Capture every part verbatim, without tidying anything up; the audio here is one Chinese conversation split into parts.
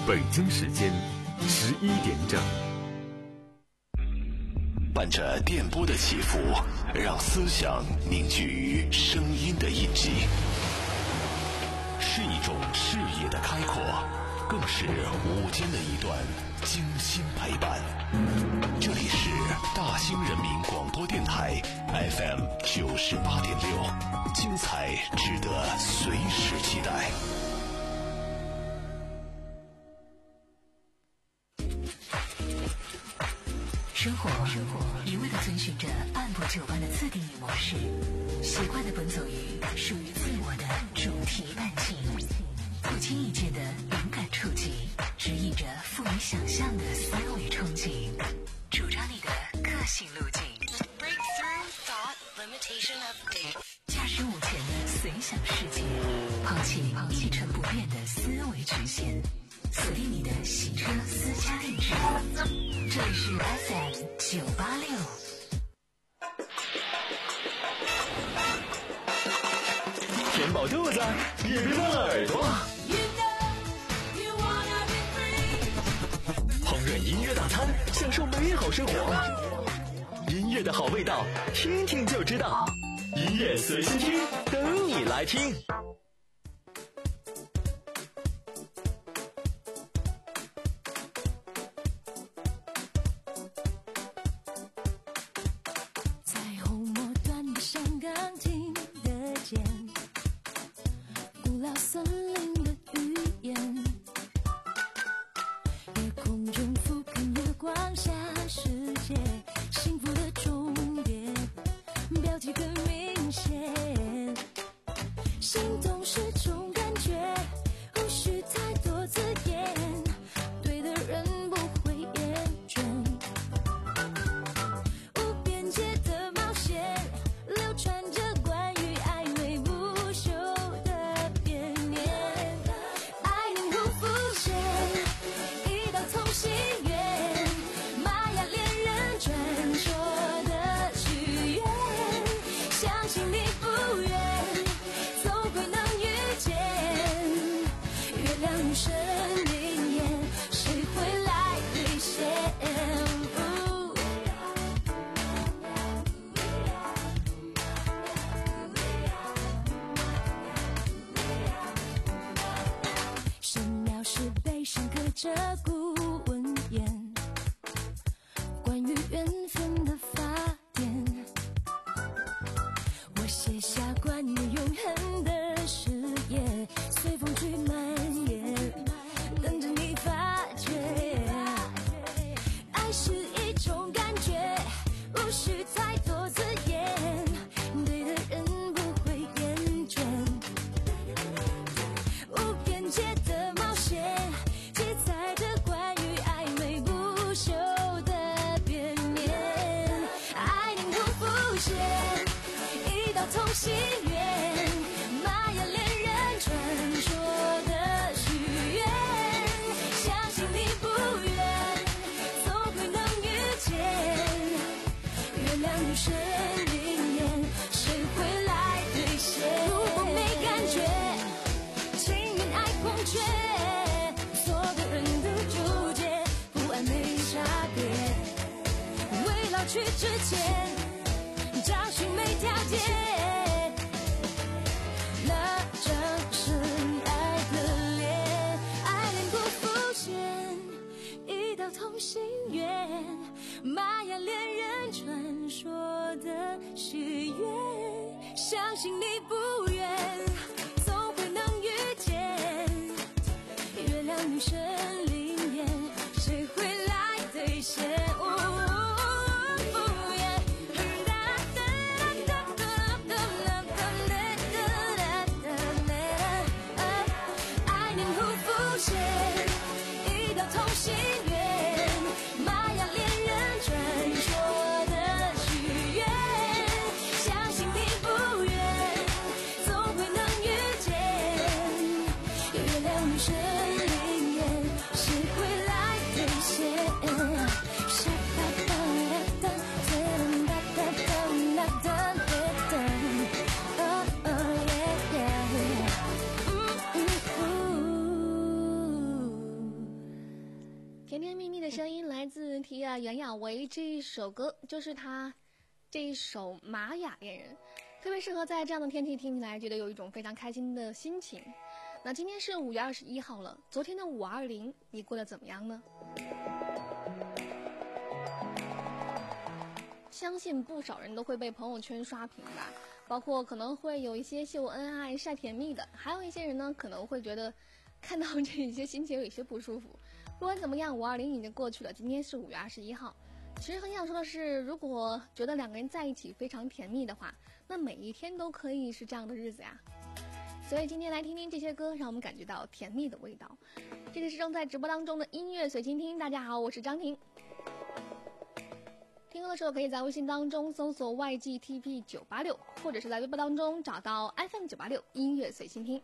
北京时间十一点整。 伴着电波的起伏，让思想凝聚于声音的印记，是一种视野的开阔，更是午间的一段精心陪伴。这里是大兴人民广播电台 F M 九十八点六，精彩值得随时期待。 生活一味地遵循着按部就班的自定义模式，习惯地奔走于属于自我的主题半径，不经意间的勇敢触及，指引着富于想象的思维憧憬，主张你的个性路径。Breakthrough thought limitation update。驾驶午前的随想世界，抛弃一成不变的思维局限，锁定你的洗车私家定制。这里是 F M 九八六。 填饱肚子，也别忘了耳朵。烹饪音乐大餐，享受美好生活。音乐的好味道，听听就知道。音乐随心听，等你来听。 去之前找寻每条街，那正是爱的脸，爱恋不浮现，一道同心圆，玛雅恋人传说的许愿，相信你不远，总会能遇见，月亮女神灵验，谁会来兑现？ 的声音来自提亚袁娅维，这一首歌就是他这一首《玛雅恋人》，特别适合在这样的天气听起来觉得有一种非常开心的心情。那今天是五月二十一号了，昨天的五二零你过得怎么样呢？相信不少人都会被朋友圈刷屏吧，包括可能会有一些秀恩爱晒甜蜜的，还有一些人呢可能会觉得看到这些心情有一些不舒服。不管怎么样，五二零已经过去了，今天是五月二十一号。其实很想说的是，如果觉得两个人在一起非常甜蜜的话，那每一天都可以是这样的日子呀。所以今天来听听这些歌，让我们感觉到甜蜜的味道。这里是正在直播当中的音乐随心听，大家好，我是张婷。听歌的时候可以在微信当中搜索 Y G T P 九八六，或者是在微博当中找到 F M 九八六音乐随心听。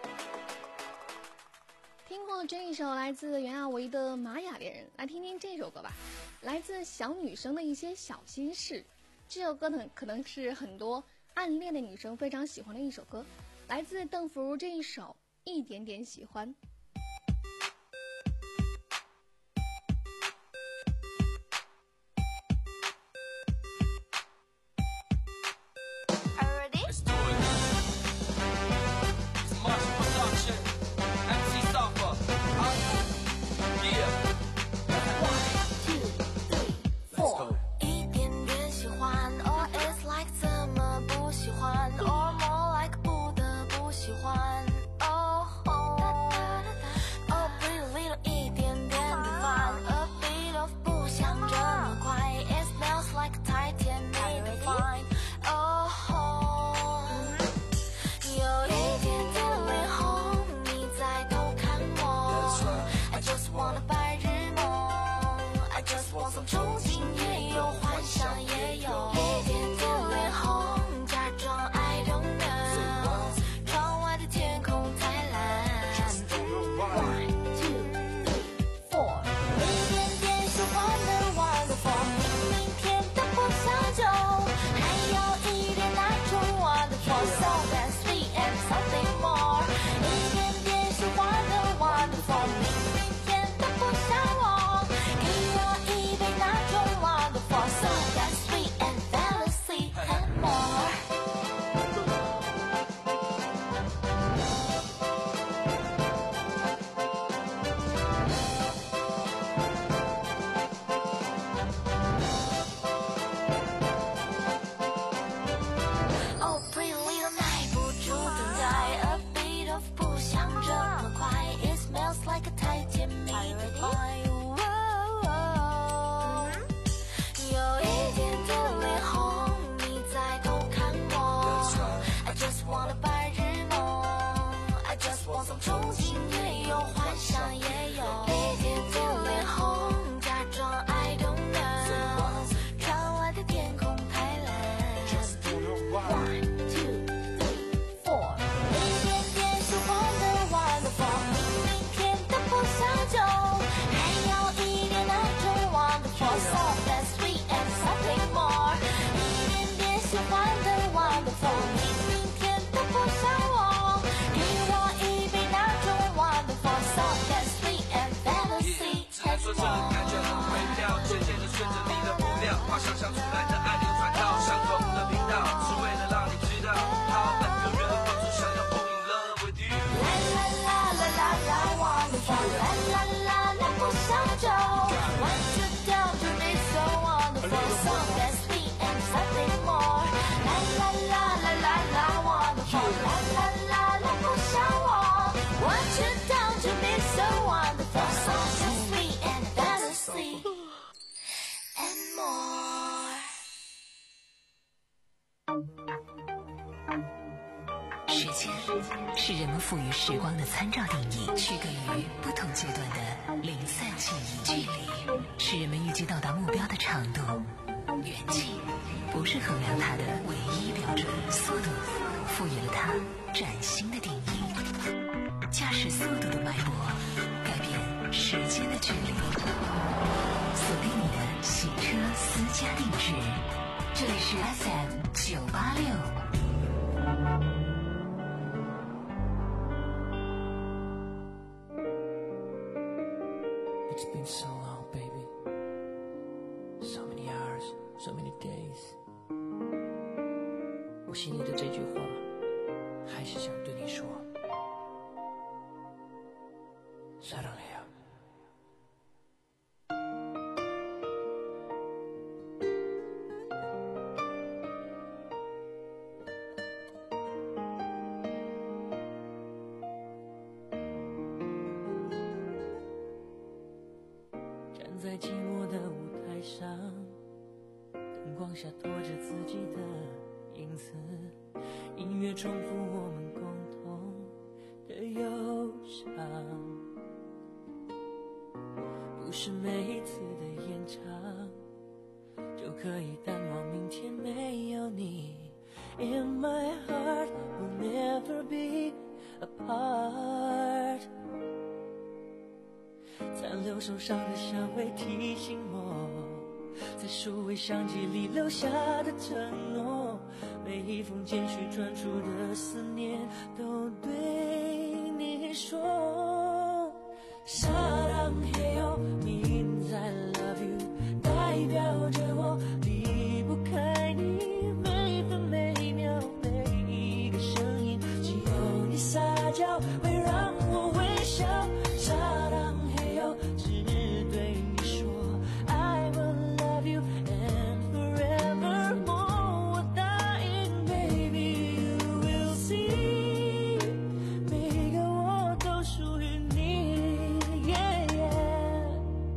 听过这一首来自袁娅维的《玛雅恋人》，来听听这首歌吧，来自小女生的一些小心事。这首歌呢，可能是很多暗恋的女生非常喜欢的一首歌，来自邓福如这一首《一点点喜欢》。 时间是人们赋予时光的参照定义，区隔于不同阶段的零散记忆。距离是人们预计到达目标的长度，远近不是衡量它的唯一标准，速度赋予了它崭新的定义。驾驶速度的脉搏，改变时间的距离。锁定你的洗车私家定制，这里是 F M 九八六。 It's been so long, baby. so many days， 我心里的这句话还是想对你说，사랑해요。站在寂寞的舞台上，灯光下拖着自己的影子，音乐重复我们共同的忧伤，不是每一次的演唱就可以淡忘明天没有你。 In my heart we'll never be apart， 残留手上的香味提醒我，在数位相机里留下的承诺，每一封简讯传出的思念都对你说。사랑해요 means I love you， 代表着我离不开你，每分每秒每一个声音，只有你撒娇会让我微笑。사랑해요只对你说 I will love you and forevermore， 我答应 baby you will see， 每个我都属于你、yeah, yeah。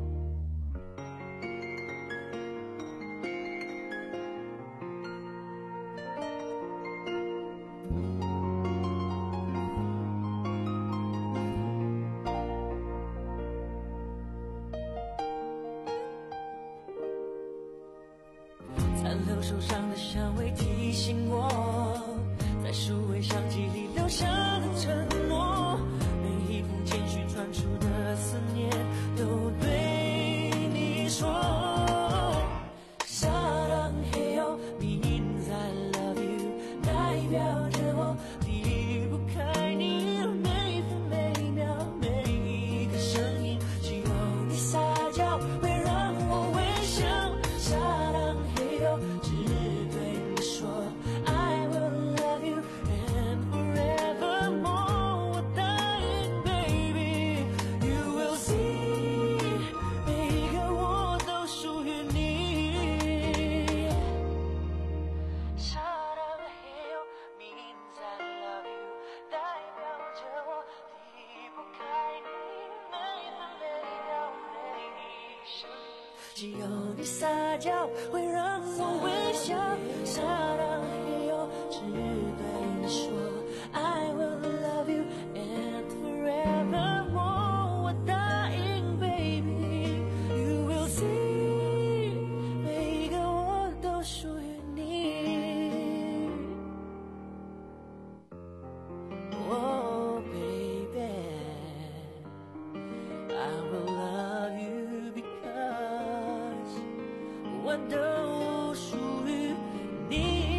残留手上的香味提醒我，在数位相机里留下的承诺，每一封简讯传出的思念都对你说。사랑해요 means I love you， 代表着我离不开你，每分每秒每一个声音，只有你撒娇会让我微笑。사랑해요只对你说 I will love you and forevermore， 我答应 baby you will see， 每个我都属于你。사랑해요 means I love you， 代表着我离不开你，每分每秒每一个声音，只有你撒娇会让我微笑。사랑해요只对你说 I will love you and forevermore， 我答应 baby you will see， 每个我都属于你。Oh baby I will love you because 我都属于你。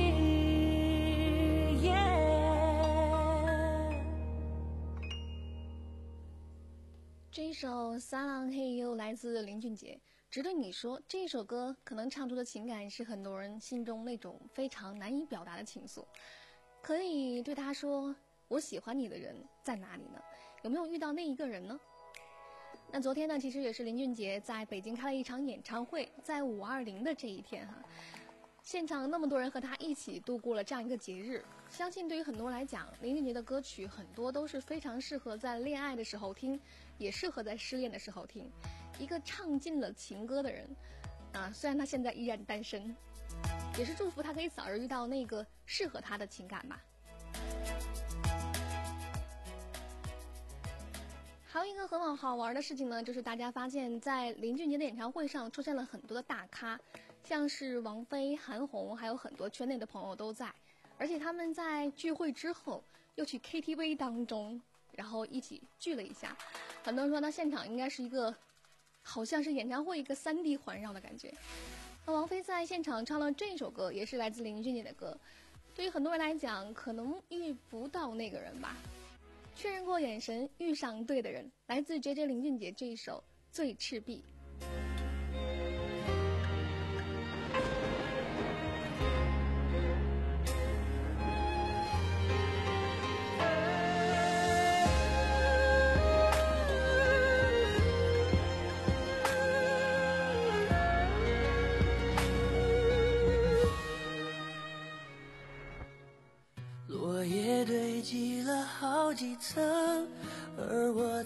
这一首《사랑해요》来自林俊杰。只对你说，这首歌可能唱出的情感是很多人心中那种非常难以表达的情愫。可以对他说：“我喜欢你的人在哪里呢？有没有遇到那一个人呢？”那昨天呢，其实也是林俊杰在北京开了一场演唱会，在五二零的这一天哈，现场那么多人和他一起度过了这样一个节日。相信对于很多人来讲，林俊杰的歌曲很多都是非常适合在恋爱的时候听，也适合在失恋的时候听。一个唱尽了情歌的人啊，虽然他现在依然单身，也是祝福他可以早日遇到那个适合他的情感吧。还有一个很好好玩的事情呢，就是大家发现在林俊杰的演唱会上出现了很多的大咖，像是王菲、韩红，还有很多圈内的朋友都在，而且他们在聚会之后又去 K T V 当中，然后一起聚了一下。很多人说呢，现场应该是一个好像是演唱会一个 三 D 环绕的感觉。那王菲在现场唱了这首歌，也是来自林俊杰的歌。对于很多人来讲，可能遇不到那个人吧。确认过眼神，遇上对的人，来自 J J 林俊杰这一首《最赤壁》。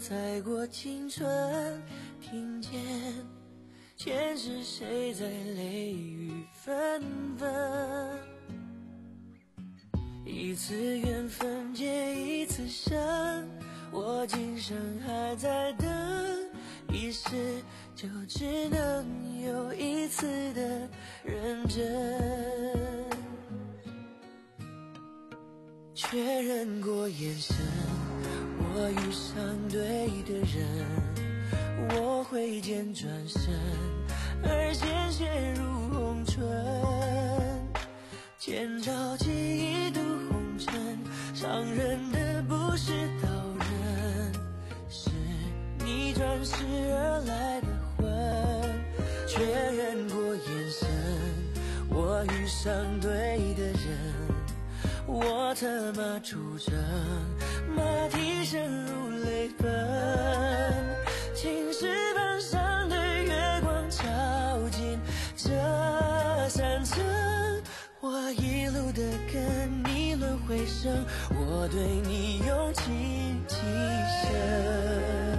再过青春，听见前世谁在泪雨纷纷。一次缘分结一次生，我今生还在等，一世就只能有一次的认真。确认过眼神，我遇上对的人，我挥剑转身，而鲜血如红唇，千朝记忆渡红尘，伤人的不是刀刃，是你转世而来的魂。确认过眼神，我遇上对的人，我策马出征，马蹄声如泪奔，青石板上的月光照进这山城，我一路的跟你轮回声，我对你用情极深。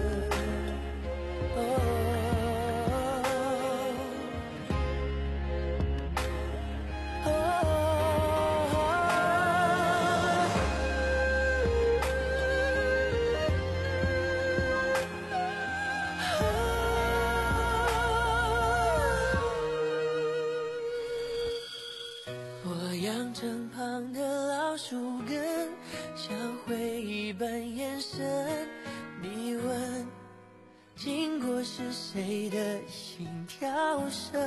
阳城旁的老树根，像回忆般延伸。你问，经过是谁的心跳声？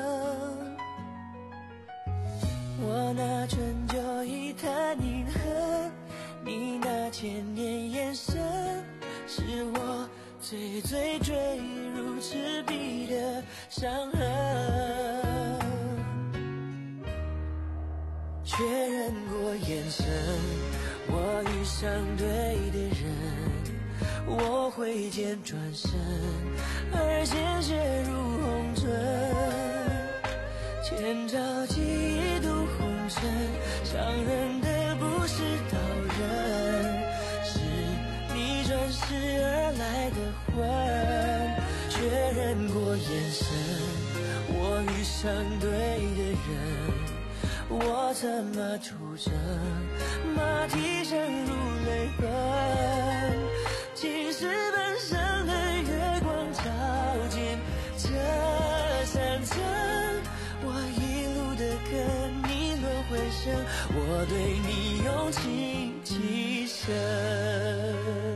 我拿春秋一叹凝恨，你那千年眼神，是我最最坠入赤壁的伤痕。确认过眼神，我遇上对的人，我挥剑转身，而鲜血如红唇，千朝记忆渡红尘，伤人的不是刀刃，是你转世而来的魂。确认过眼神，我遇上对的人，我策马出征，马蹄声如泪奔，青石板上的月光照进这山城，我一路的跟你轮回声，我对你用情极深。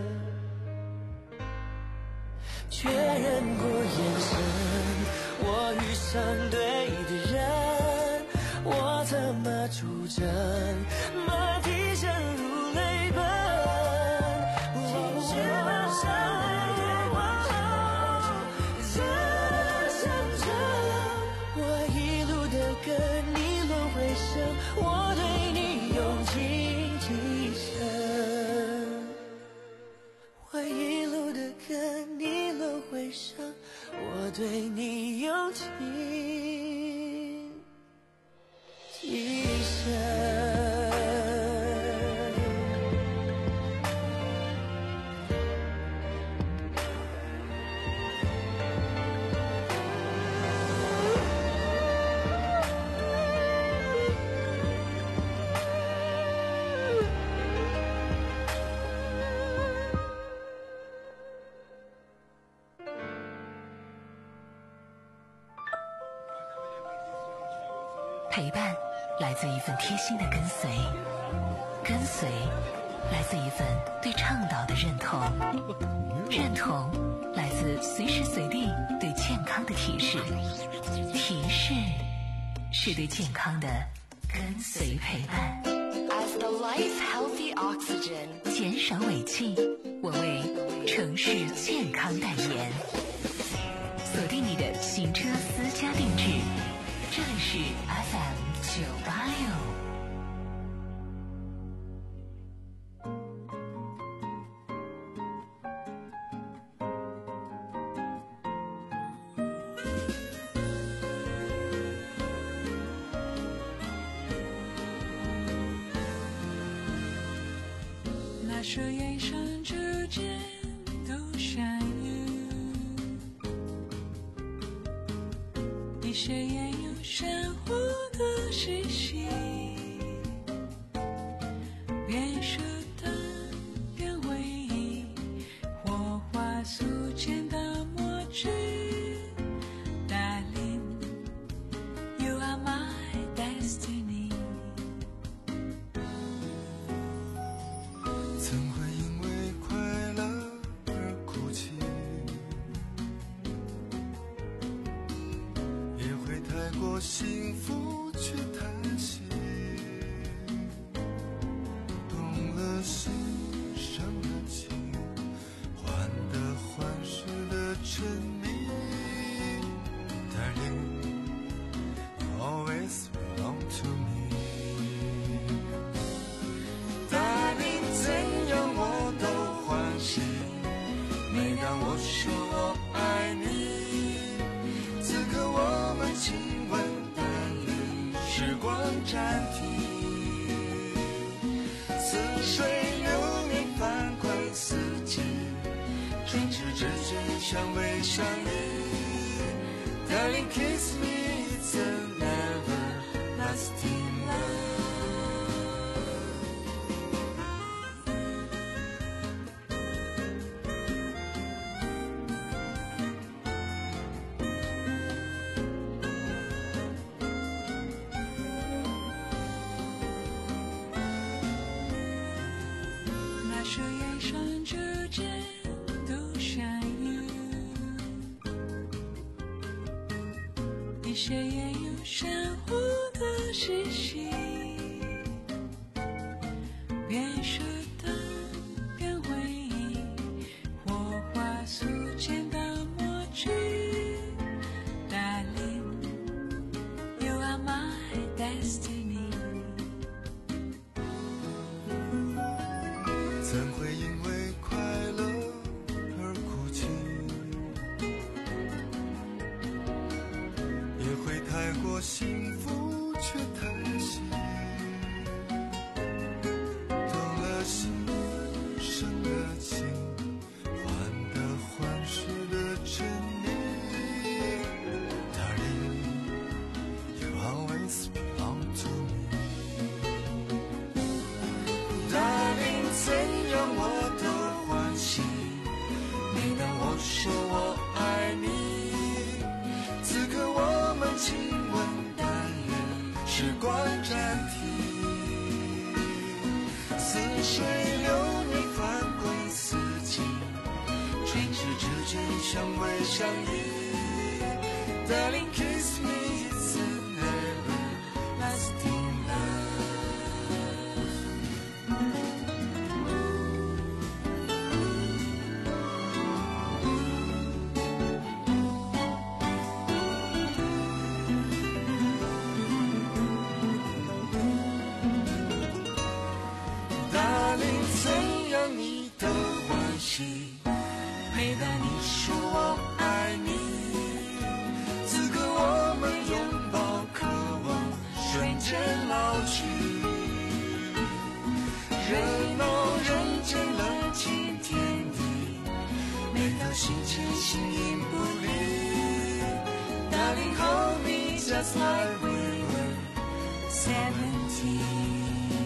确认过眼神，我遇上对的人，我策马出征，马蹄声如泪奔，青石板上的月光这山城，我一路的跟你轮回声，我对你用情极深。我一路的跟你轮回声，我对你用情极深。 陪伴来自一份贴心的跟随，跟随来自一份对倡导的认同，认同来自随时随地对健康的提示，提示是对健康的跟随陪伴。 As the life healthy oxygen， 减少尾气，我为城市健康代言。锁定你的行车私家定制，这里是 F M 九八六。 那双眼神之间都闪些也有闪火的讯息，别舍得变回忆，火花速见到默剧。Darling, you are my destiny。 怎会因为快乐而哭泣，也会太过幸福却叹息，动了心伤了情，患得患失的沉迷。 Darling, you always belong to me。 Darling, 怎样我都欢喜，每当我说我爱你，此刻我们亲吻淡绿，时光暂停，似水流年翻滚四季，唇齿之间相偎相依。 Darling, kiss me, it's an everlasting love。 那是眼神之间都闪耀，一些也有闪火的讯息，别舍得变回忆，火花速见到默剧。Darling, you are my destiny。 怎会因为快乐而哭泣，也会太过幸福却叹息，动了心生了情，患得患失的沉迷。 Darling, you always belong to me。 Darling, 怎样我都欢喜，每当我说我爱你，此刻我们亲吻淡远，时光暂停，似水流年翻滚四季，唇齿之间相偎相依。Darling, kiss me, it's an everlasting love。 Darling, 怎样你都欢喜，每当你说我爱你，此刻我们拥抱渴望瞬间老去，热闹人间冷清天地，每当心牵心影不离。Darling, hold me just like we were seventeen。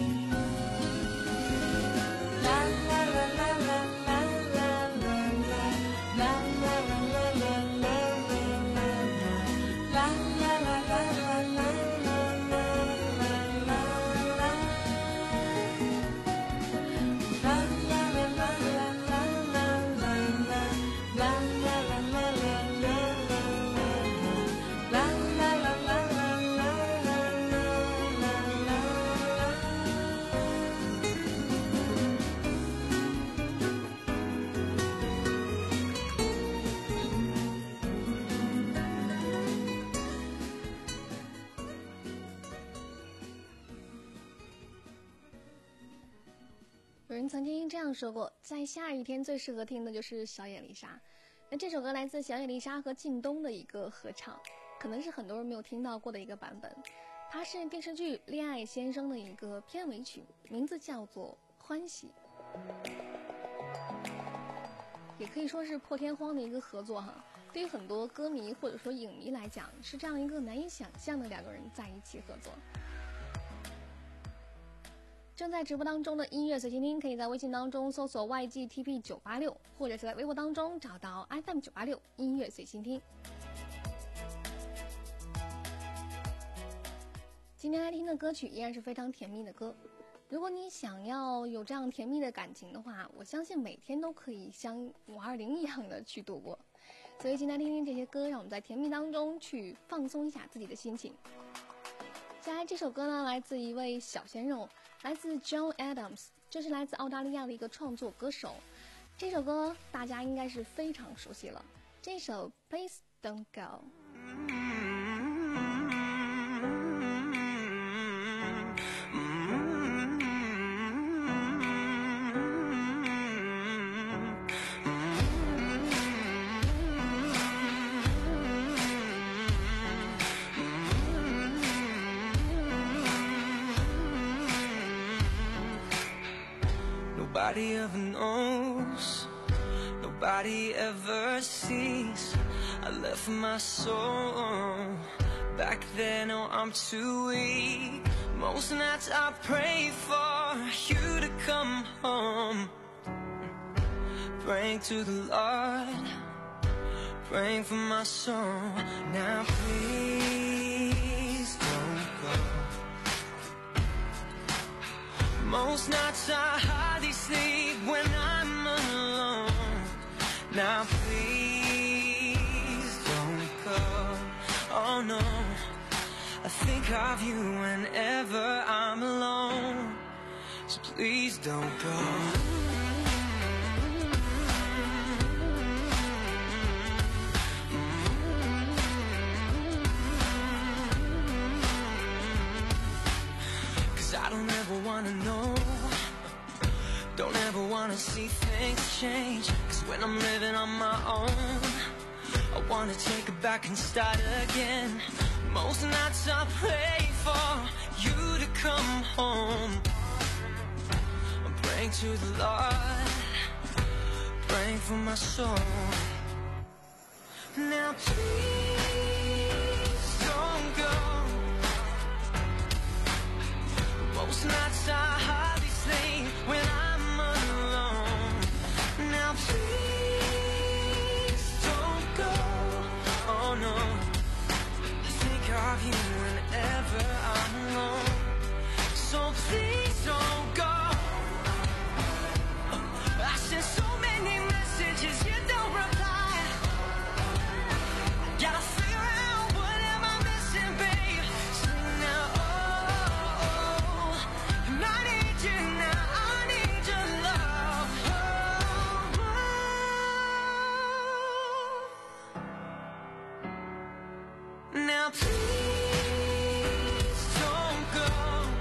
有人曾经这样说过，在下雨天最适合听的就是小野丽莎。那这首歌来自小野丽莎和靳东的一个合唱，可能是很多人没有听到过的一个版本。它是电视剧《恋爱先生》的一个片尾曲，名字叫做《欢喜》，也可以说是破天荒的一个合作哈。 对于很多歌迷或者说影迷来讲，是这样一个难以想象的两个人在一起合作。正在直播当中的音乐随心听，可以在微信当中搜索 Y G T P 九八六， 或者是在微博当中找到 F M 九八六音乐随心听。今天来听的歌曲依然是非常甜蜜的歌，如果你想要有这样甜蜜的感情的话，我相信每天都可以像五二零一样的去度过。所以今天听听这些歌，让我们在甜蜜当中去放松一下自己的心情。接下来这首歌呢，来自一位小鲜肉，来自 John Adams， 这是来自澳大利亚的一个创作歌手。这首歌大家应该是非常熟悉了，这首 Please Don't Go。 Nobody ever knows, nobody ever sees. I left my soul back then, oh I'm too weak. Most nights I pray for you to come home, praying to the Lord, praying for my soul. Now please don't go. Most nights I hardly sleep when I'm alone. Now please don't go. Oh no, I think of you whenever I'm alone. So please don't go. I don't ever wanna know, don't ever wanna see things change. Cause when I'm living on my own, I wanna take it back and start again. Most nights I pray for you to come home. I'm praying to the Lord, praying for my soul. Now please don't go. Most nights I hardly sleep when I'm alone. Now please don't go. Oh no, I think of you whenever I'm alone. So please don't go. I sent so many messages, you don't reply. Gotta figure out what am I missing, babe. Sing now. Now please don't go.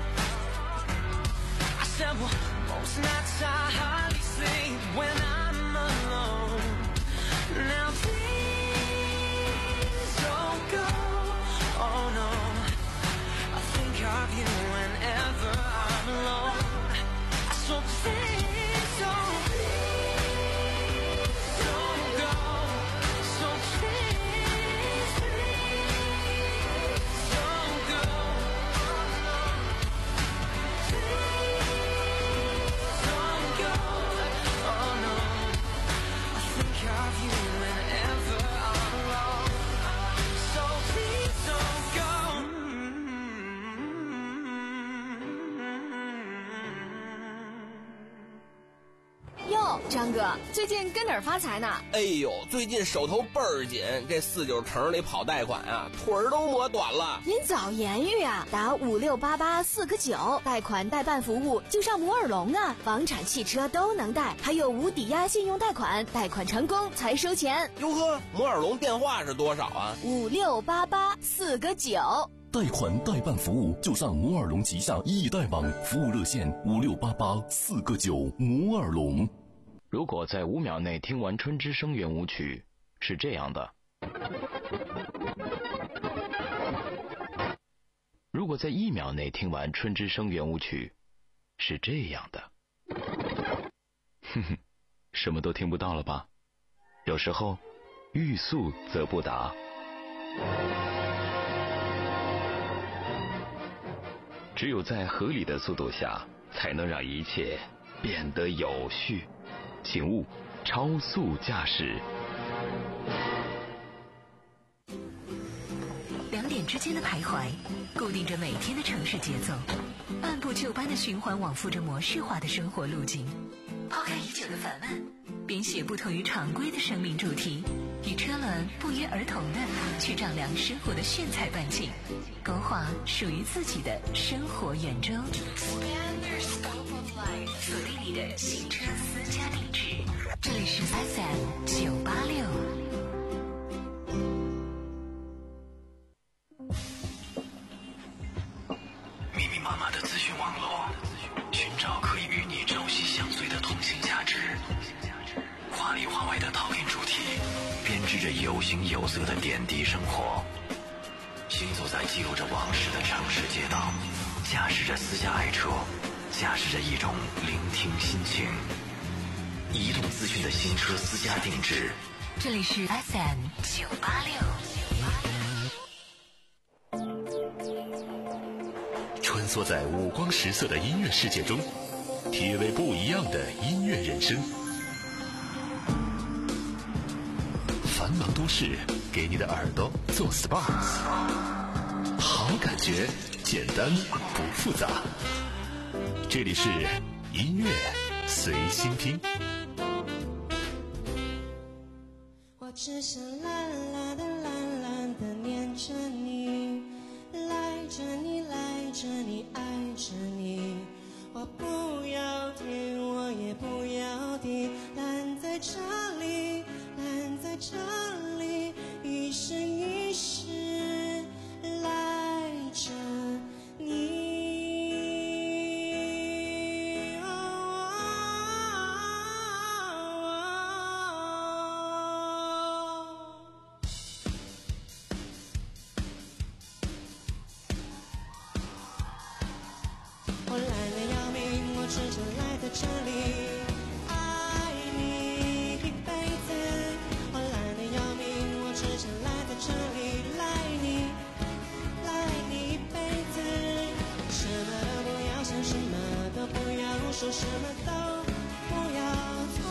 I said, well, most nights I hardly sleep when I'm alone. Now please don't go. Oh no, I think of you whenever I'm alone. So please don't, please don't go. So please, please don't go. Please don't go. Oh no, I think of you whenever I'm alone. So please don't go. 哟，张哥，最近跟哪儿发财呢？ 哎呦，最近手头倍儿紧，这四九城里跑贷款啊，腿儿都磨短了。 您早言语啊，打五六八八四个九，贷款代办服务就上摩尔龙啊，房产、汽车都能贷，还有无抵押信用贷款，贷款成功才收钱。 哟呵，摩尔龙电话是多少啊？ 五六八八四个九。 贷款代办服务就上摩尔龙旗下易贷网，服务热线五六八八四个九。摩尔龙。 如果在五秒内听完春之声圆舞曲，是这样的；如果在一秒内听完春之声圆舞曲，是这样的。哼哼，什么都听不到了吧？有时候欲速则不达。只有在合理的速度下，才能让一切变得有序。请勿超速驾驶。 两点之间的徘徊，固定着每天的城市节奏，按部就班的循环往复着模式化的生活路径。抛开已久的烦闷，编写不同于常规的生命主题，与车轮不约而同的去丈量生活的炫彩半径，勾画属于自己的生活圆周。锁定你的新车私家定制，这里是 F M 九八六。 密密麻麻的资讯网络，寻找可以与你朝夕相随的通信价值。华里华外的讨论主题，编织着有形有色的点滴生活。行走在记录着往事的城市街道，驾驶着私家爱车，驾驶着一种聆听心情。移动资讯的新车私家定制， 这里是 F M 九八六。 穿梭在五光十色的音乐世界中，体味不一样的音乐人生。繁忙都市给你的耳朵做 S P A， 好感觉，简单不复杂。这里是音乐随心听。 我只想懒懒的懒懒的念着你，赖着你赖着你爱着你，我不要天我也不要地，懒在这里懒在这里，一生一世赖着你。我懒得要命，我只想赖在这里爱你一辈子。我懒得要命，我只想赖在这里赖你，赖你一辈子。什么都不要想，什么都不要说，什么都不要做。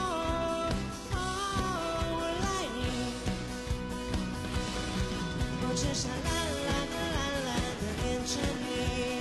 哦，我赖你，我只想懒懒的懒懒的念着你。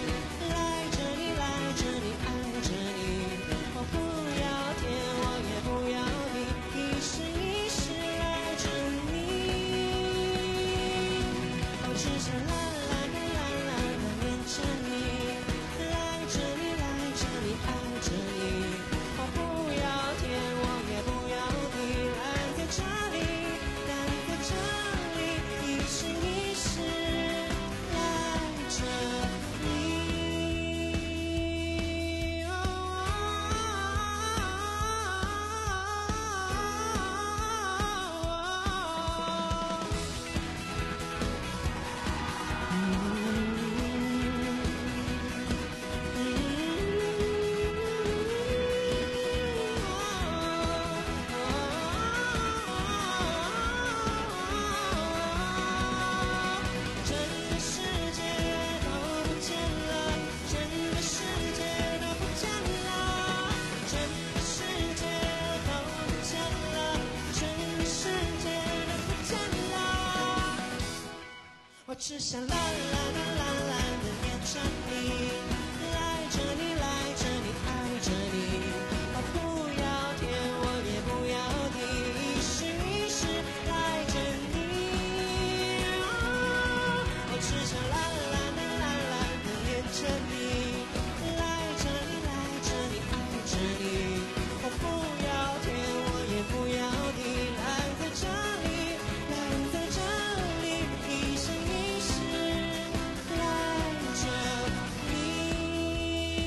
我只想懒懒的懒懒的念着你，赖着你赖着你爱着你，我不要天我也不要地，一生一世赖着你。我只想懒懒的懒懒的念着你，赖着你赖着你爱着你，我不要天我也不要地，赖在这里赖在这里，一生一世赖着你。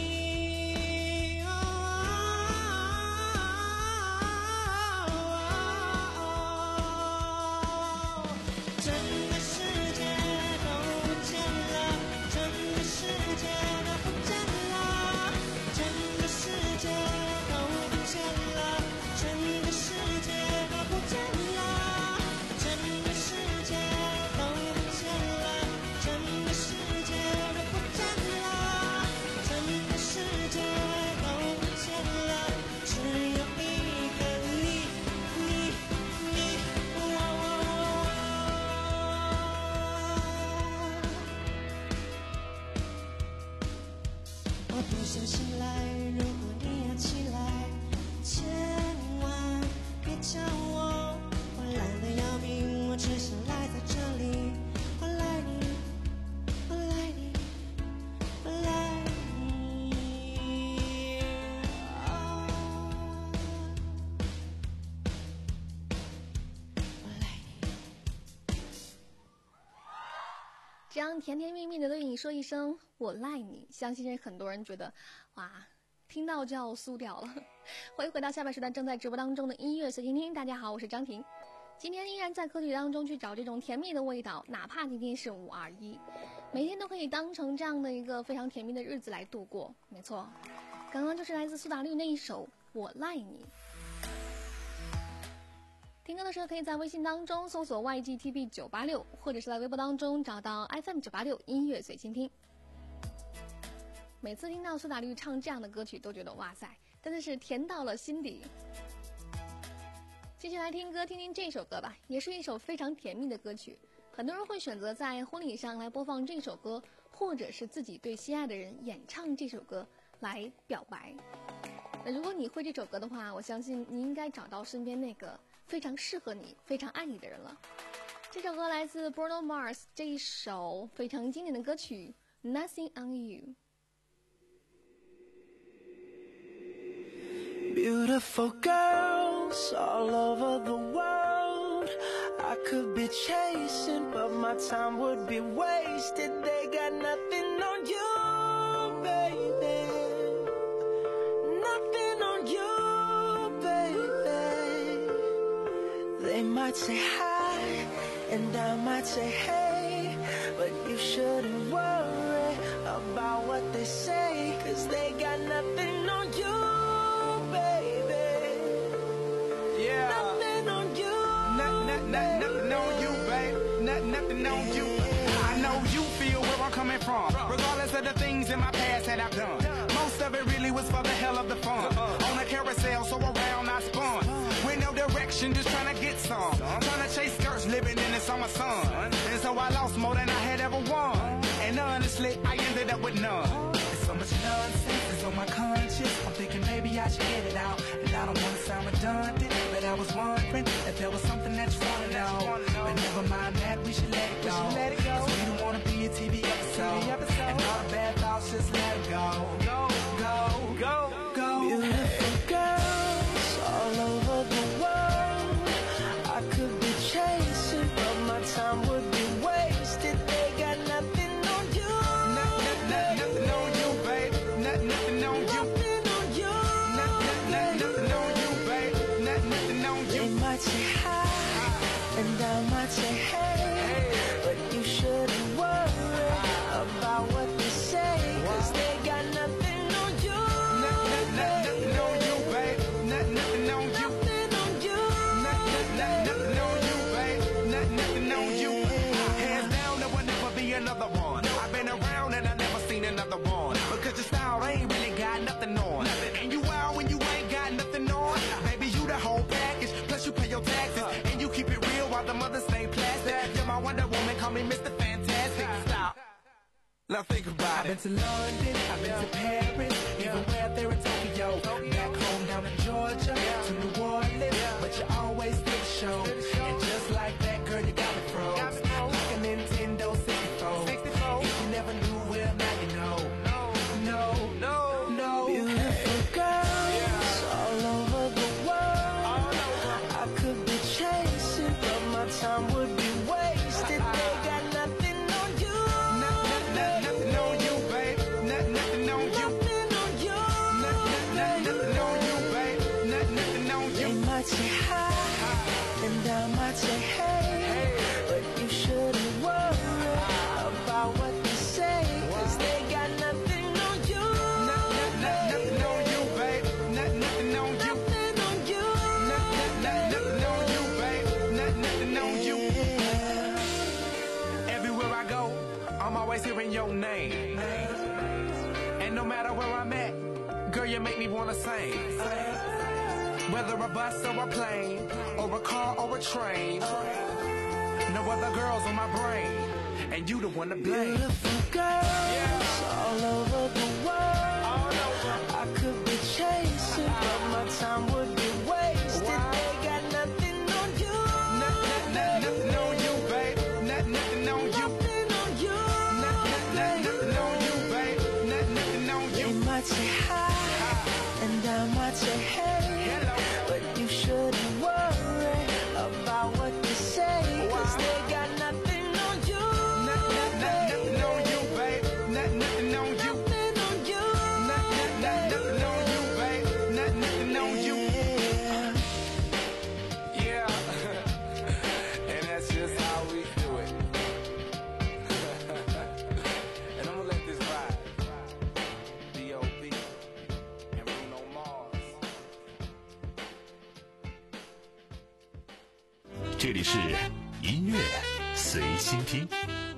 整个世界都不见了，整个世界都不见了，整个世界都不见了，整个世界都不见了。 这样甜甜蜜蜜的对你说一声我赖你，相信是很多人觉得哇，听到就要酥掉了。欢迎回到下半时段正在直播当中的音乐随心听，大家好，我是张婷。今天依然在歌曲当中去找这种甜蜜的味道，哪怕今天是五二一，每天都可以当成这样的一个非常甜蜜的日子来度过。没错，刚刚就是来自苏打绿那一首我赖你。听歌的时候可以在微信当中搜索 Y G T B 九八六，或者是在微博当中找到 F M 九八六音乐随心听。每次听到苏打绿唱这样的歌曲都觉得哇塞，真的是甜到了心底。继续来听歌，听听这首歌吧，也是一首非常甜蜜的歌曲。很多人会选择在婚礼上来播放这首歌，或者是自己对心爱的人演唱这首歌来表白。那如果你会这首歌的话，我相信你应该找到身边那个非常适合你、非常爱你的人了。这首歌来自 Bruno Mars 这一首非常经典的歌曲 Nothing on You。Beautiful girls all over the world, I could be chasing, but my time would be wasted. They got nothing on you, baby. Nothing on you, baby. They might say hi, and I might say hey, but you shouldn't worry about what they say, 'cause they got nothing on you.Nothing on you, nothing, nothing, nothing on you, babe. Nothing, nothing on you. I know you feel where I'm coming from, regardless of the things in my past that I've done. Most of it really was for the hell of the fun. On a carousel, so around I spun. With no direction, just trying to get some. Trying to chase skirts, living in the summer sun. And so I lost more than I had ever won. And honestly, I ended up with none. So much nonsense is on my conscience. I'm thinking maybe I should get it out. And I don't want to sound redundant, but I was wondering if there was something that you want to know. But never mind that, we should let it go. Cause we don't want to be a T V episode. And all the bad thoughts, just let it go. Go, go, go, go. Beautiful girls all over the world, I could be chasing, but my time would be wasted. They got nothing on you. Nothing, nothing, nothing on you, babe. Nothing, nothing on you. Nothing on you. Nothing, nothing, nothing on you, babe. Nothing, nothing on you. They might say hi, and I might say hey, but you shouldn't worry about what they say, 'cause they got nothing on you. Nothing, nothing on you, babe. Nothing, nothing on you. Nothing on you. Nothing, nothing on you, babe. Nothing, nothing on you. Hands down, there will never be another one. I've been around and I never seen another one. Because your style ain't really got nothing on. And you out when you ain't got nothing on. Baby, you the whole package. Plus you pay your taxes. And you keep it real while the mothers stay plastic. You're my Wonder Woman, call me Mister Fantastic. Stop. Now think about it. I've been to London, I've been to Paris, even where there in Tokyo. Back home down in Georgia, to New Orleans, but you always did the show. And just like that, girl, you got me froze. Like a Nintendo sixty-four. If you never knew, well, now you know. No, no, no. Beautiful girls all over the world, I could be chasing, but my time would be wasted. They got nothing on you. Nothing, nothing on you, babe. Nothing, nothing on you. Nothing on you. Nothing, nothing on you, babe. Nothing, nothing on you. They might say hi, and I might say hey, but you shouldn't worry about what they say, 'cause they got nothing on you. Nothing, nothing on you, babe. Nothing, nothing on you. Nothing on you. Nothing, nothing on you, babe. Nothing, nothing on you. Everywhere I go, I'm always hearing your name. And no matter where I'm at, girl, you make me wanna sing. Whether a bus or a plane, or a car or a train, no other girls on my brain, and you the one to blame. Beautiful girls, yeah, all over the world, all over. I could be chasing, but my time would be wasted. Wow. They got nothing on you. Nothing, nothing, nothing on you, babe. Nothing, nothing on you. Nothing on you. Nothing, nothing, nothing on you, babe. Nothing, nothing on you. They might say hi, and I might say hey, hello, but you shouldn't worry about what they say, 'cause they got nothing on you. Nothing, nothing, 这里是音乐随心听。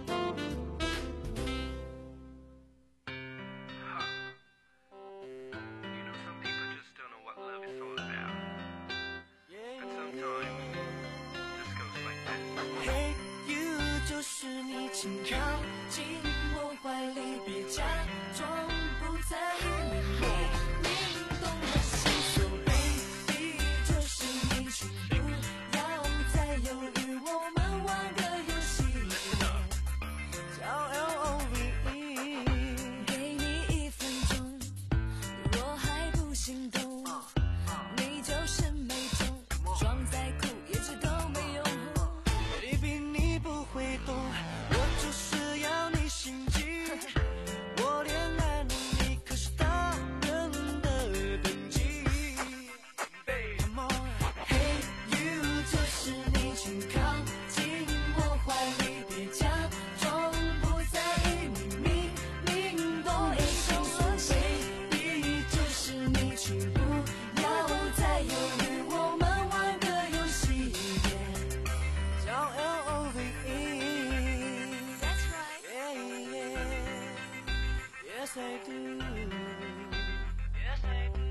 Hey you， 就是你，请靠近我怀里，别假装不在意，明明懂我心所 baby， 就是你，请不要再犹豫，我们玩个游戏，叫 L O V E， 给你一分钟，若还不心动，你就是没中，装在酷也知都没用。Baby， 你不会懂，我就是要你心急。我恋爱能力可是大人的等级。Come on，Hey you， 就是你，请靠近我怀里，别假装不在意，明明明懂我心所 baby， 就是你，请不要再犹豫，我们玩个游戏，叫 L O V E。That's right. Yeah, yeah. Yes I do. Yes I do.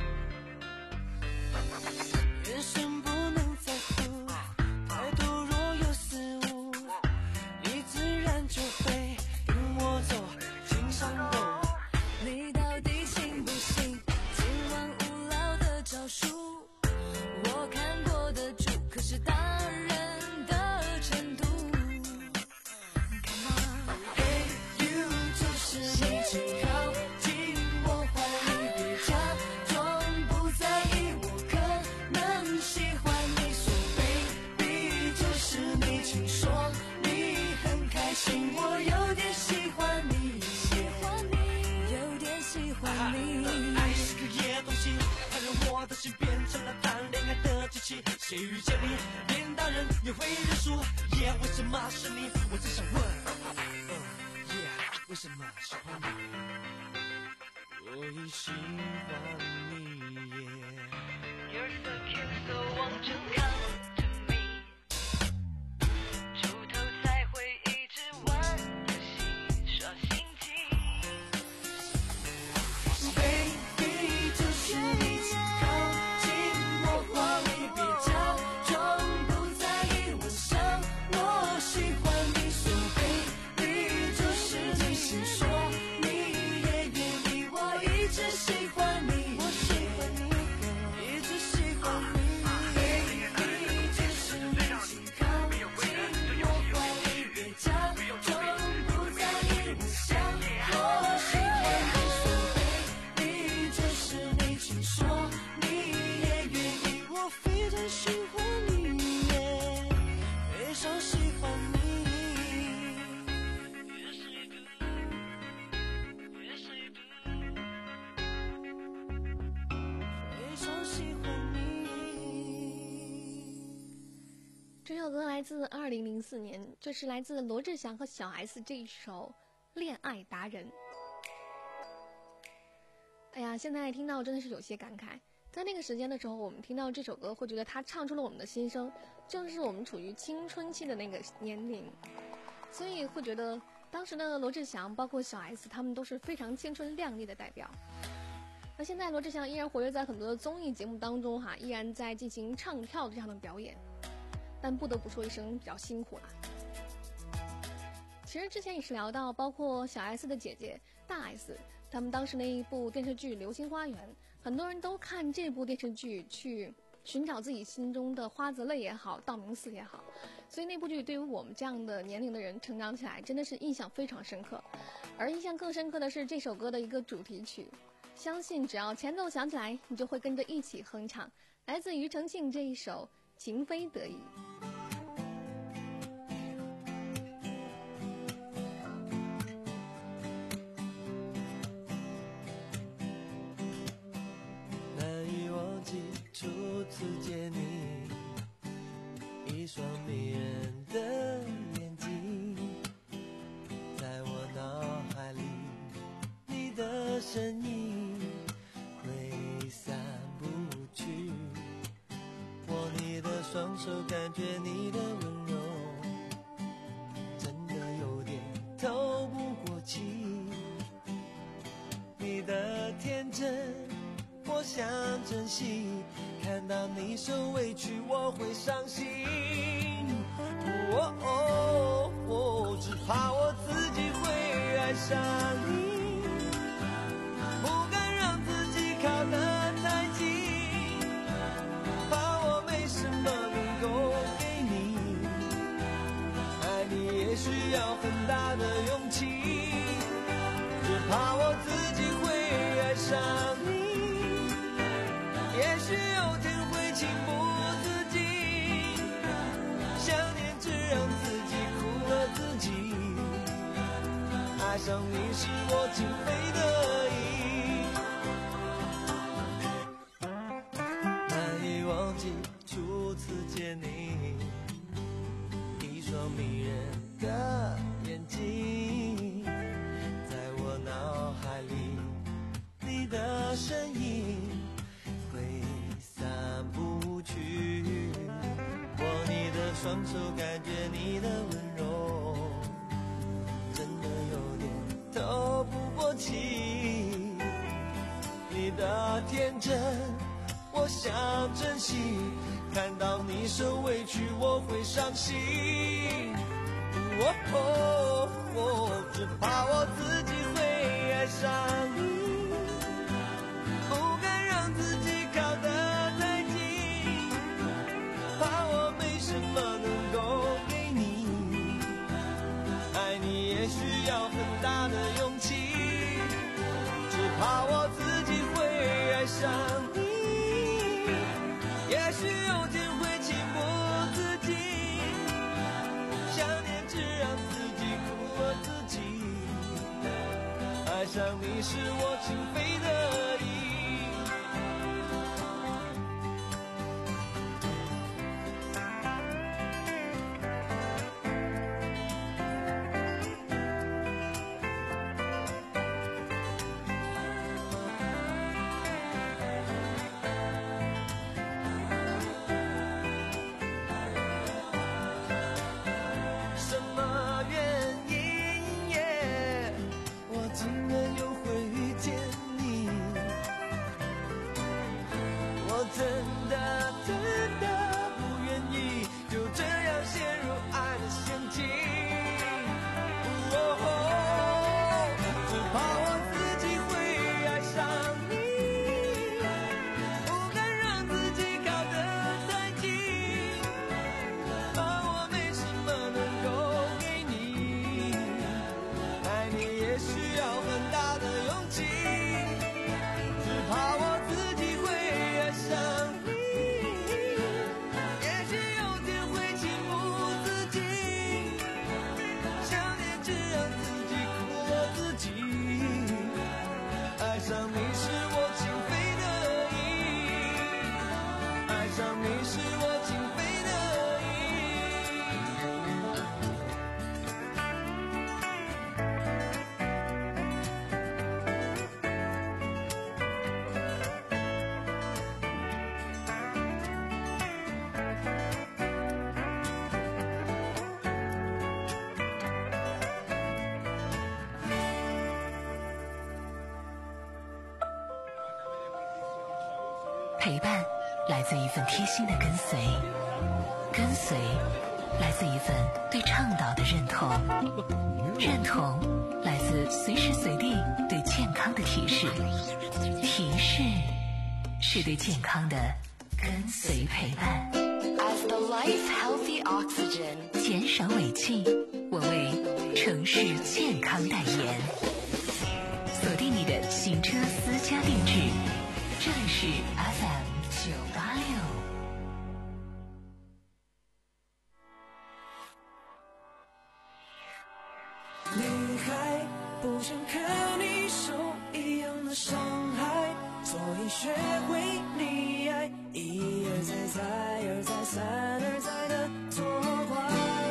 眼神不能在乎，态度若有失误，你自然就会跟我走进山洞。你到底信不信今晚无聊的招数？我看过的主可是大人的程度。Come on，Hey you， 就是你，请靠近我怀里，别假装不在意，我可能喜欢你，说 baby， 就是你，请说你很开心，我有点喜欢你，喜欢你，有点喜欢你。爱是个野东西，它让我的心变成了谈恋爱的机器。谁遇见你，连大人也会认输。Yeah， 为什么是你？我只想问。嗯 Yeah， 为什么喜欢你？我也喜欢你。Yeah。You're so cute, so won't you come to me？ 出头才会一直玩游戏，耍心机。Baby， 就是你，请靠近我怀里，别假装不在意，我想我喜欢你，说 baby， 就是你，请说你也愿意，我一直喜欢你，我喜欢你，一直喜欢你。Baby， 就是你，请靠近我怀里，别假装不在意，我想我喜欢你，说 baby， 就是你，请说你也愿意，我非常喜欢你，非常喜欢你。Yes I do, yes I do， 非常喜欢你。 这首歌来自二零零四年，这是来自罗志祥和小 S 这一首《恋爱达人》。哎呀，现在听到真的是有些感慨。在那个时间的时候，我们听到这首歌，会觉得它唱出了我们的心声，正是我们处于青春期的那个年龄，所以会觉得当时的罗志祥，包括小 S， 他们都是非常青春靓丽的代表。那现在罗志祥依然活跃在很多的综艺节目当中哈，依然在进行唱跳这样的表演，但不得不说一声比较辛苦了。其实之前也是聊到，包括小 S 的姐姐大 S， 他们当时那一部电视剧《流星花园》，很多人都看这部电视剧去寻找自己心中的花泽类也好，道明寺也好，所以那部剧对于我们这样的年龄的人成长起来真的是印象非常深刻。而印象更深刻的是这首歌的一个主题曲，相信只要前奏响起来，你就会跟着一起哼唱，来自庾澄庆这一首《情非得已》。 难以忘记初次见你，一双迷人的眼睛，在我脑海里，你的身影挥散不去。握你的双手感觉你的温柔，真的有点透不过气。你的天真我想珍惜，看到你受委屈我会伤心。哦哦哦，只怕我自己会爱上你，不敢让自己靠得太近，怕我没什么能够给你，爱你也需要很大的勇气，只怕我自己会爱上你，也许有天会情不自禁，想念只让自己苦了自己，爱上你是我情非得已，难以忘记初次见你，一双迷人的眼睛，在我脑海里你的身影挥散不去，握你的双手感觉你的温柔，真的有点透不过气，你的天真我想珍惜，看到你受委屈我会伤心。哦哦哦，只怕我自己会爱上你，不敢让自己靠得太近，怕我没什么能够给你，爱你也需要很大的勇气，只怕我自己会爱上你，也许有天会情不自禁，想念只让自己苦了自己，爱上你是我情非得已。 陪伴来自一份贴心的跟随，跟随来自一份对倡导的认同，认同来自随时随地对健康的提示，提示是对健康的跟随陪伴。 As the life healthy oxygen， 减少尾气，我为城市健康代言。锁定你的行车私家定制，这里是 F M 九八六。 女孩不想看你受一样的伤害，所以学会溺爱，一而再再而再三而再的错怪。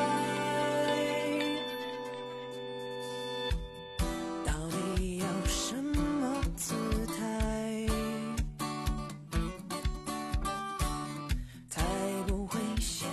到底要什么姿态，才不会显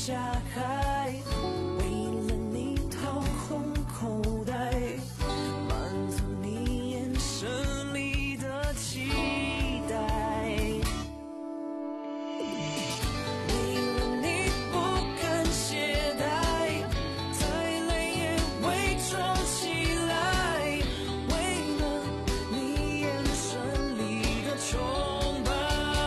下海，为了你掏空口袋，满足你眼神里的期待。为了你不敢懈怠，再累也伪装起来。为了你眼神里的崇拜。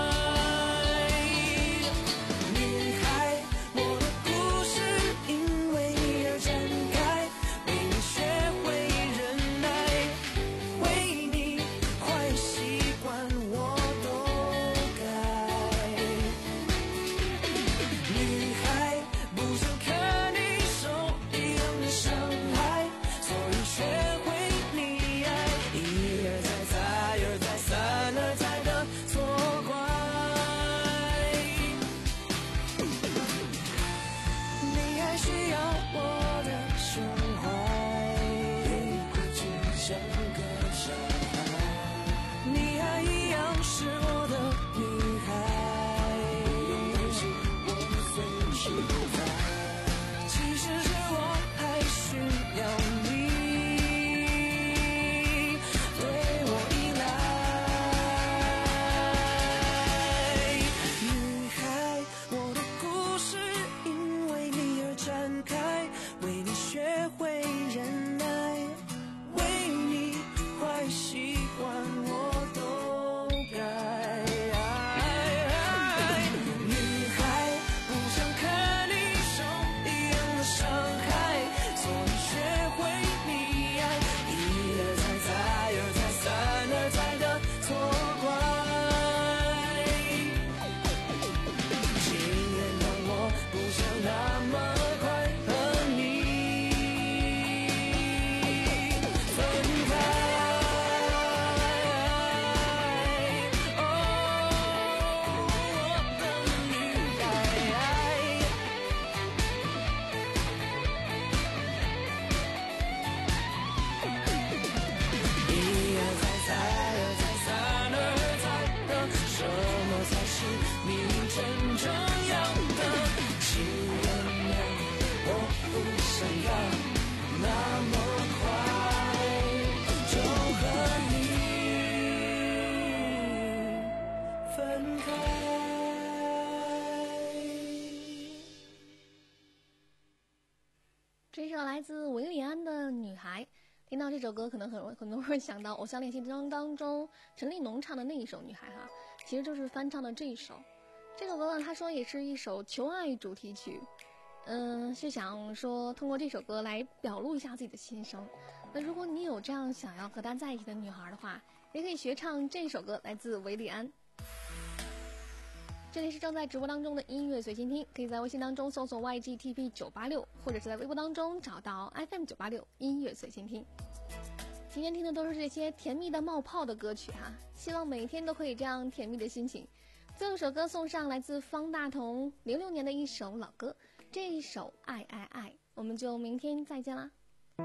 这首来自维里安的《女孩》，听到这首歌，可能很很多人会想到《偶像练习生》当中陈立农唱的那一首《女孩》哈，其实就是翻唱的这一首。这首歌呢，他说也是一首求爱主题曲，嗯，是想说通过这首歌来表露一下自己的心声。那如果你有这样想要和他在一起的女孩的话，也可以学唱这首歌，来自维里安。这里是正在直播当中的音乐随心听，可以在微信当中搜索 Y G T P 九八六，或者是在微博当中找到 F M 九八六音乐随心听。今天听的都是这些甜蜜的冒泡的歌曲哈，希望每一天都可以这样甜蜜的心情。最后一首歌送上来自方大同零六年的一首老歌，这一首爱爱爱，我们就明天再见啦。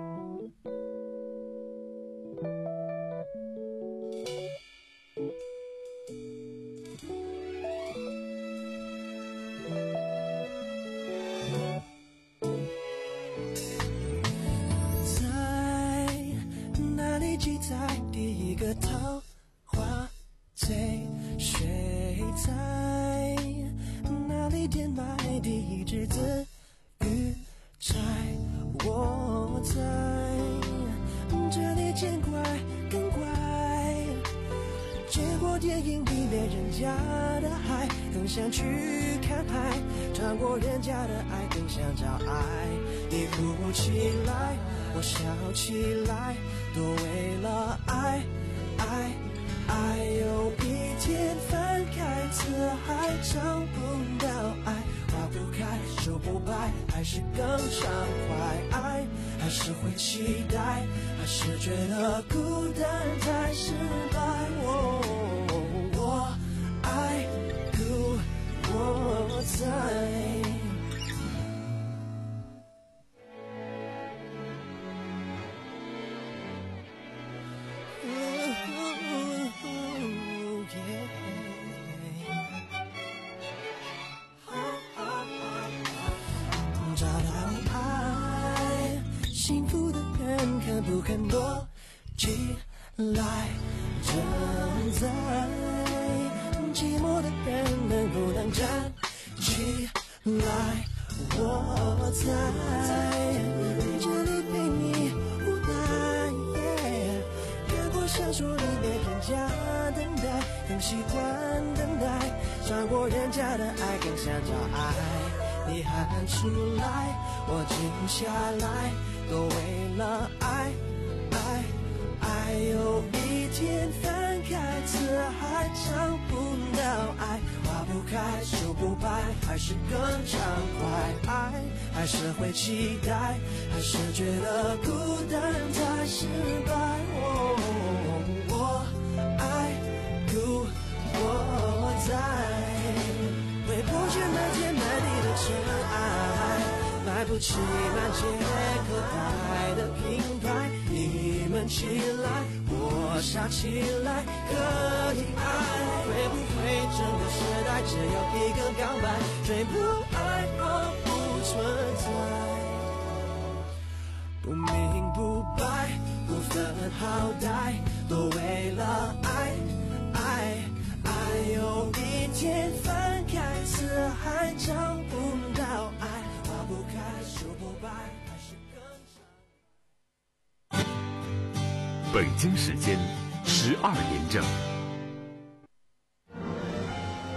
记在第一个桃花醉，谁在哪里点买第一只紫玉钗？我在这里见怪更怪，结果电影里面人家的海更想去看海，穿过人家的爱更想找爱。你哭起来，我笑起来，都为了爱爱爱。有一天翻开词海，找不到爱，花不开手不白，还是更畅快。爱还是会期待，还是觉得孤单太失败。我我爱故我在。 看看不看躲起来，正在寂寞的人能不能站起来？我在这里陪你无奈，越过闪烁里面更加等待，更习惯等待，超过人家的爱更想找爱。你喊出来，我静下来，都为了爱爱爱。有一天翻开词海找不到爱，花不开树不白，还是更畅快。爱还是会期待，还是觉得孤单太失败。哦，我爱故我在，回不去漫天满地的尘埃，买不起满街可待的品牌。你们起来，我傻起来，可以爱。会不会整个时代只有一个告白？谁不爱我不存在，不明不白，不分好歹，都为了爱爱爱。有一天翻开词海找不到爱，花不开树不白，还是更长。 北京时间十二点整。